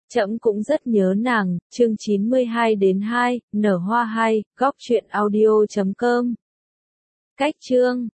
Trẫm cũng rất nhớ nàng, chương 92-2, nở hoa hay, góc truyện audio.com. Cách chương